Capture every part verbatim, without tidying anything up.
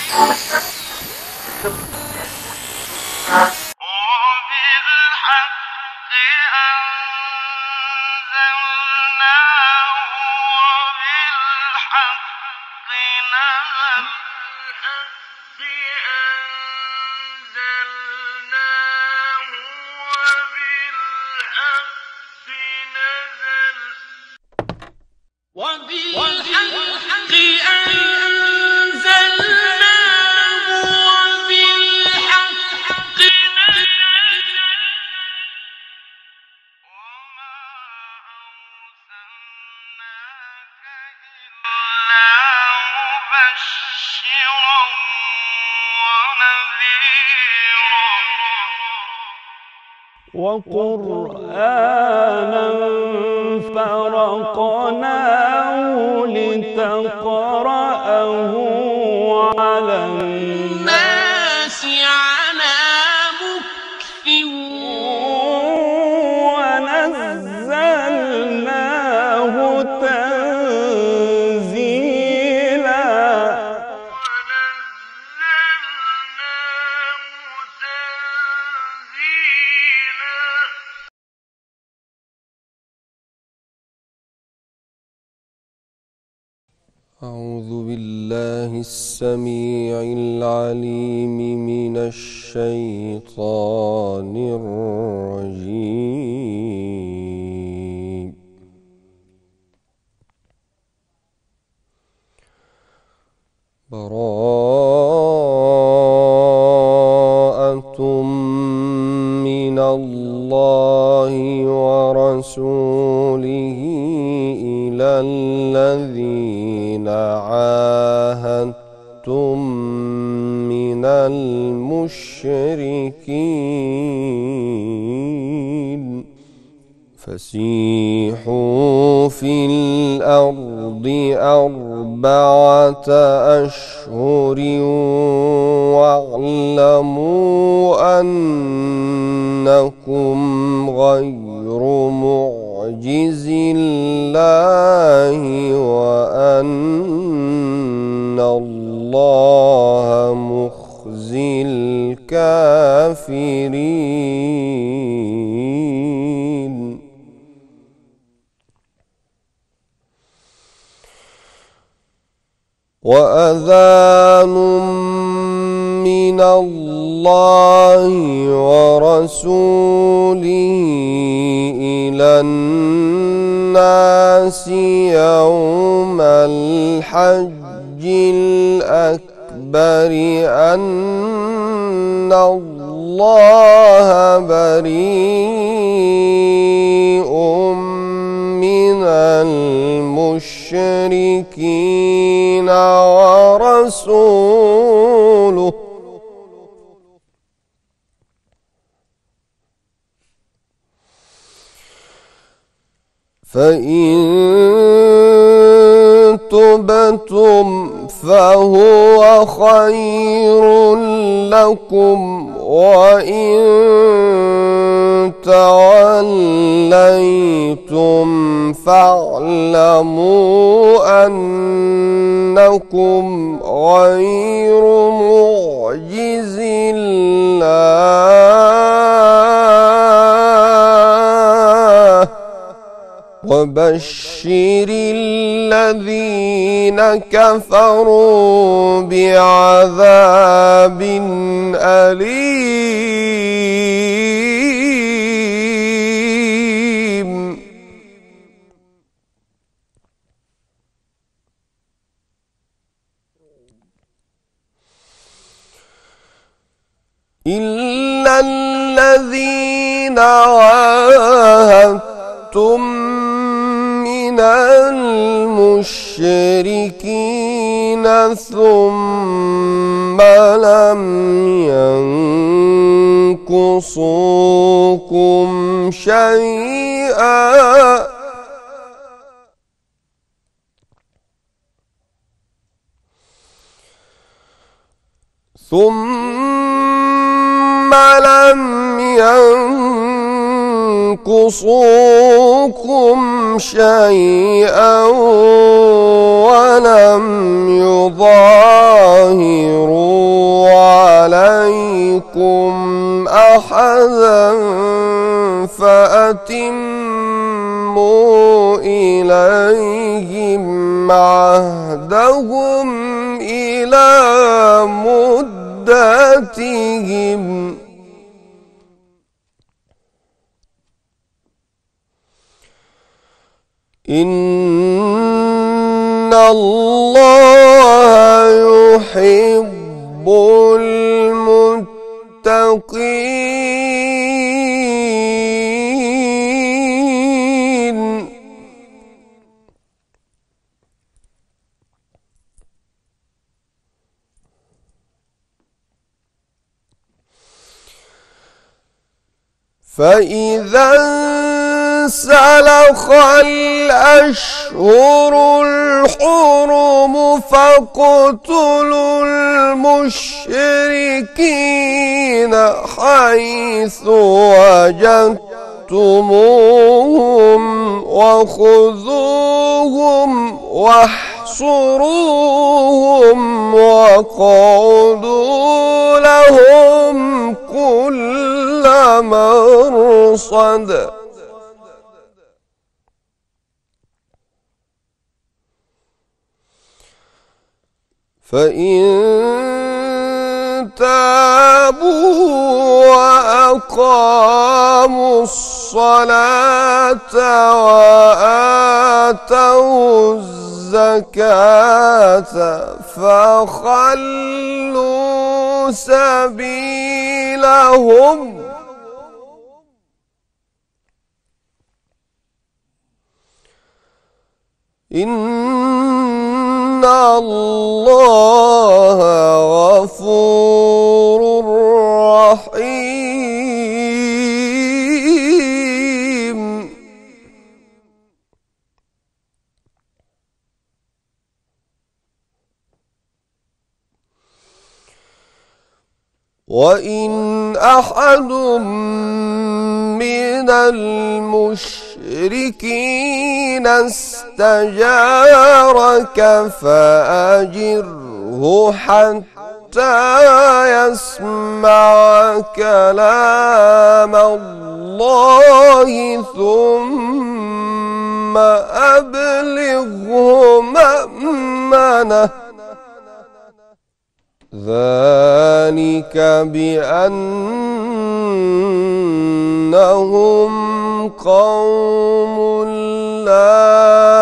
وقرآنا فرقناه لتقرأه على الناس على مكث ونزلناه تنزيلا أعوذ بالله السميع العليم من الشيطان الرجيم. براءة من الله ورسوله إلى الذين عاهدتم من المشركين فسيحوا في الأرض أربعة أشهر واعلموا أنكم غير معجز الله وأن الله مخزي الكافرين. وأذان من الله ورسوله إلى الناس يوم الحج الأكبر أن الله بريء من المشركين ورسوله فإن تبتم فهو خير لكم وإن توليتم فاعلموا أنكم غير معجز الله وبشر الذين كفروا بعذاب أليم. إلا الذين عاهدتم من المشركين ثم لم ينقصوكم شيئا ثم لم ينقصوكم شيئا ولم يظاهروا عليكم أحدا فأتموا إليهم عهدهم إلى مدتهم إن الله يحب المتقين. فإذا انسلخ الأشهر الحرم فاقتلوا المشركين حيث وجدتموهم وخذوهم واحصروهم واقعدوا لهم كل مرصد فإن تابوا وأقاموا الصلاة وآتوا الزكاة فخلوا سبيلهم إن الله غفور رحيم. وإن أحد من المشركين استجارك فأجره حتى يسمع كلام الله ثم أبلغه مأمنه ذلك بأنهم قوم لا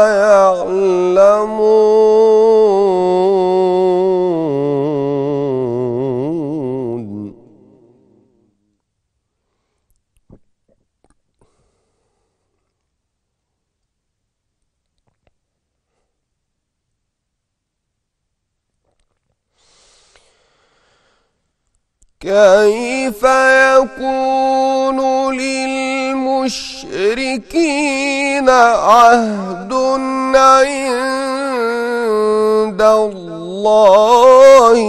يعلمون. كيف يكون للمشركين عهد عند الله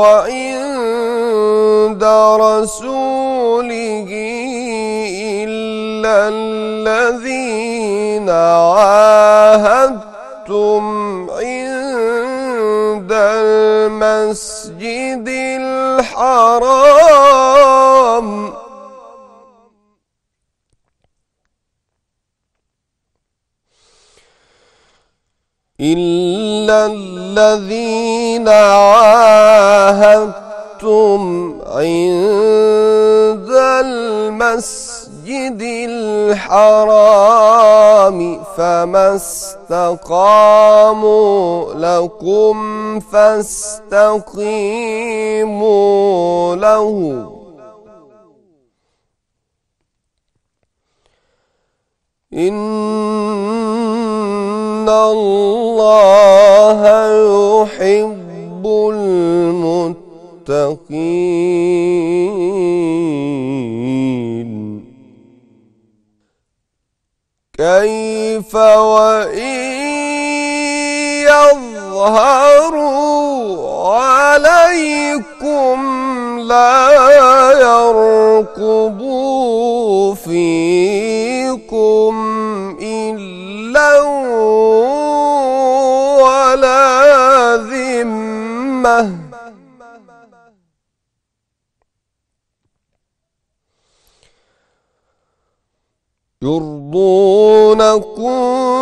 وعند رسوله إلا الذين عاهدتم عند المسجد الحرام إلا الذين عاهدتم عند المسجد الحرام فما استقاموا لكم فاستقيموا له إن الله يحب المتقين. كيف وإن يظهروا عليكم لا يرقبوا فيكم يرضونكم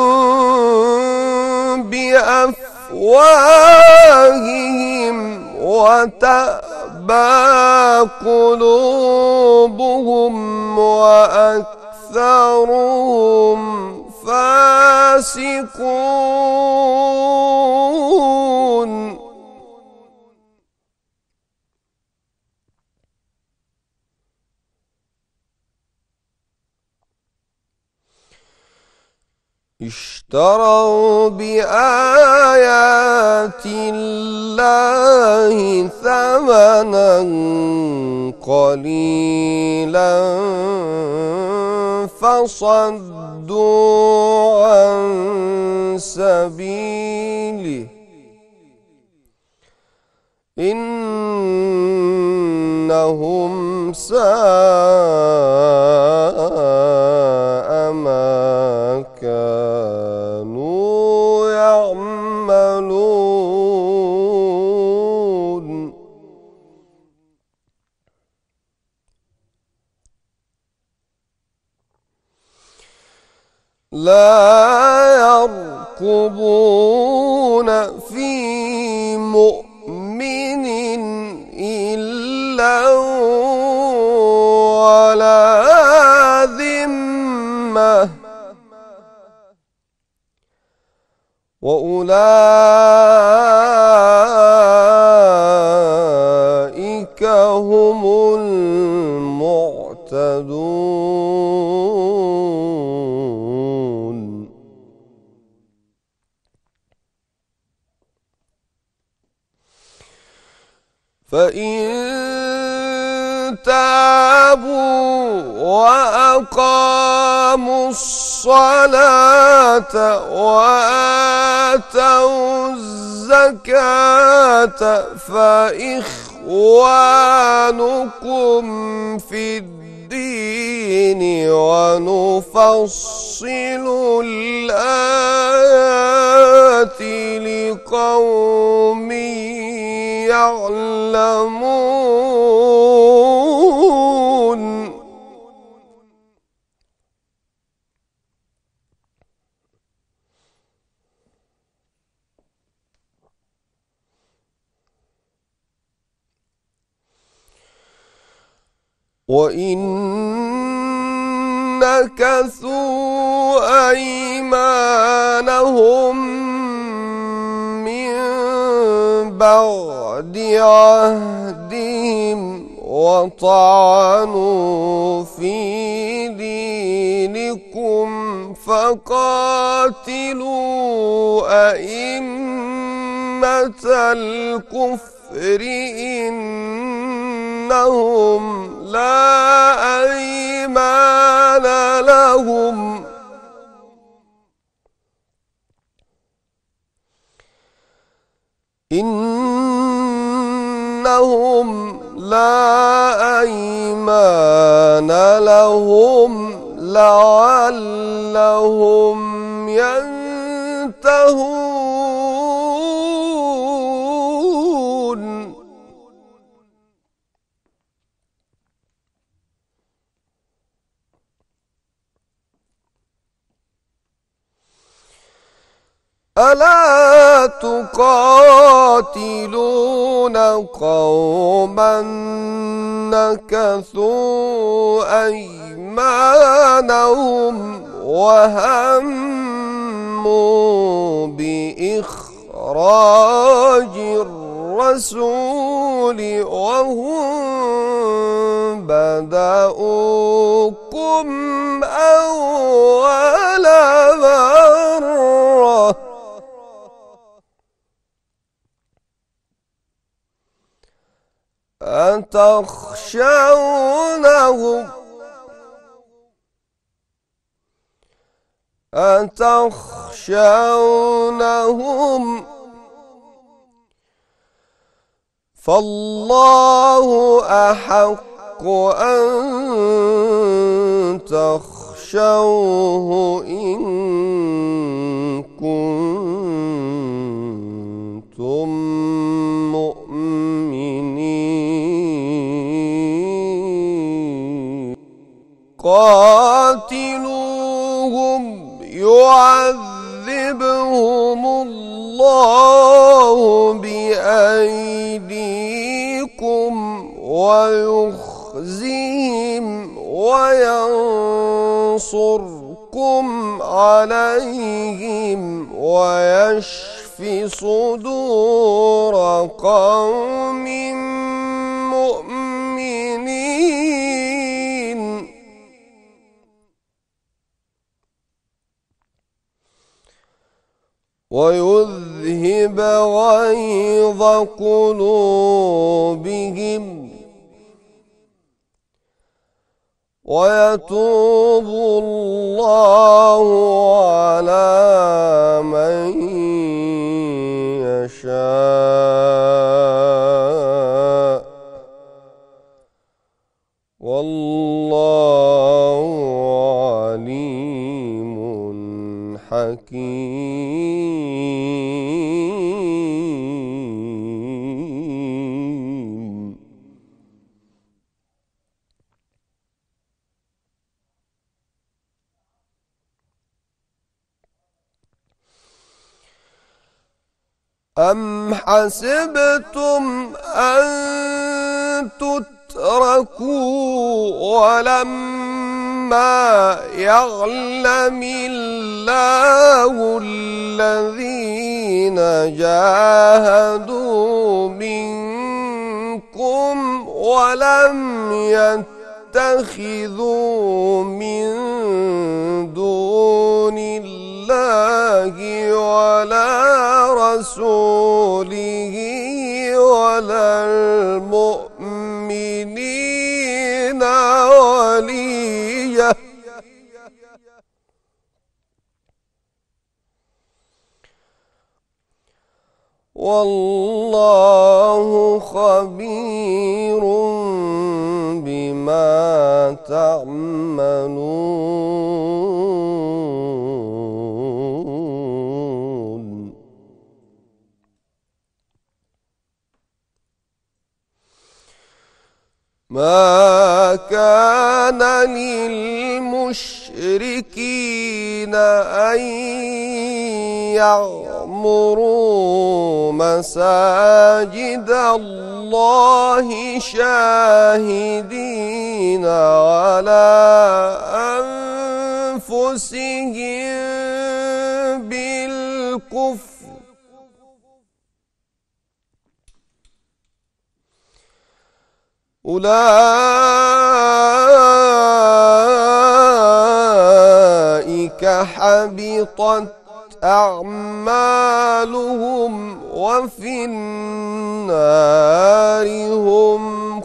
بأفواههم وتأبى قلوبهم وأكثرهم فاسقون اشتروا بآيات الله ثمنا قليلا فصدوا عن سبيله إنهم ساء ما كانوا يعملون لا يرقبون في مؤمن إلا ولا ذمة وأولئك هم المعتدون فإن تابوا وأقاموا الصلاة وآتوا الزكاة فإخوانكم في الدين ونفصل الآيات لقوم يعلمون وإن نكثوا أيمانهم من بعد عهدهم وطعنوا في دينكم فقاتلوا أئمة الكفر إنهم لا أيمان لهم إنهم لا أيمان لهم لعلهم ينتهون ألا تقاتلون قوما نكثوا أيمانهم وهموا بإخراج الرسول وهم بدأوكم أول مرة أتخشونهم أتخشونهم فالله أحق أن تخشوه إن كنتم مؤمنين قاتلوهم يعذبهم الله بأيديكم ويخزهم وينصركم عليهم ويشف صدور قوم مؤمنين ويذهب غيظ قلوبهم ويتوب الله على من يشاء والله عليم حكيم. أم حسبتم أن تتركوا ولما يعلم الله الذين جاهدوا منكم ولم يتخذوا من دون الله ولا رسوله ولا المؤمنين وليا والله خبير بما تعملون. ما كان للمشركين أن يعمروا مساجد الله شاهدين على أنفسهم بالكفر أولئك حبطت أعمالهم وفي النار هم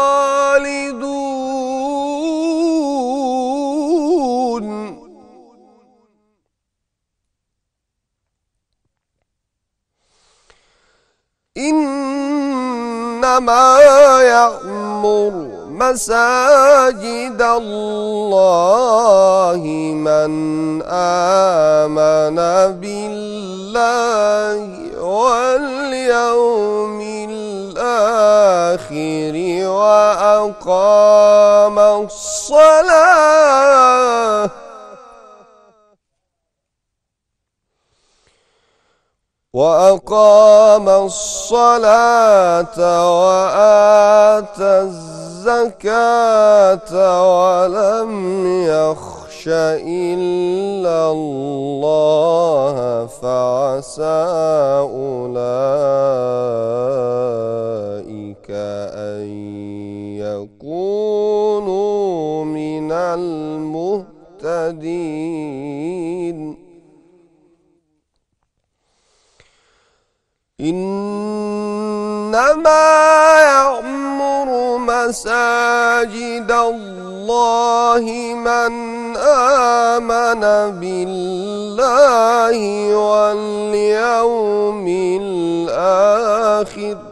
خالدون. إنما يعمر مساجد الله من آمن بالله واليوم الآخر وأقام الصلاة وأقام الصلاة وآتى الزكاة ولم يخش إلا الله فعسى أولئك أن يكونوا من المهتدين. إنما يعمر مساجد الله من آمن بالله واليوم الآخر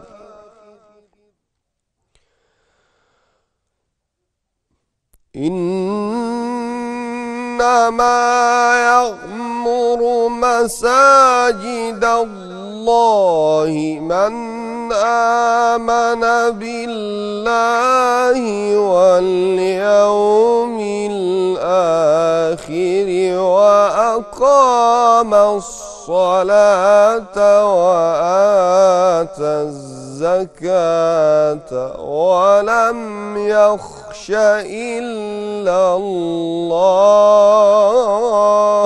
إنما يعمر مساجد الله من آمن آمن بالله واليوم الآخر وأقام الصلاة وآتى الزكاة ولم يخش إلا الله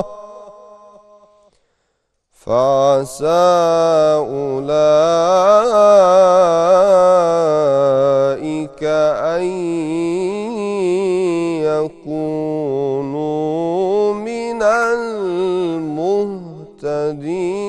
فعسى أولئك أن يكونوا من المهتدين.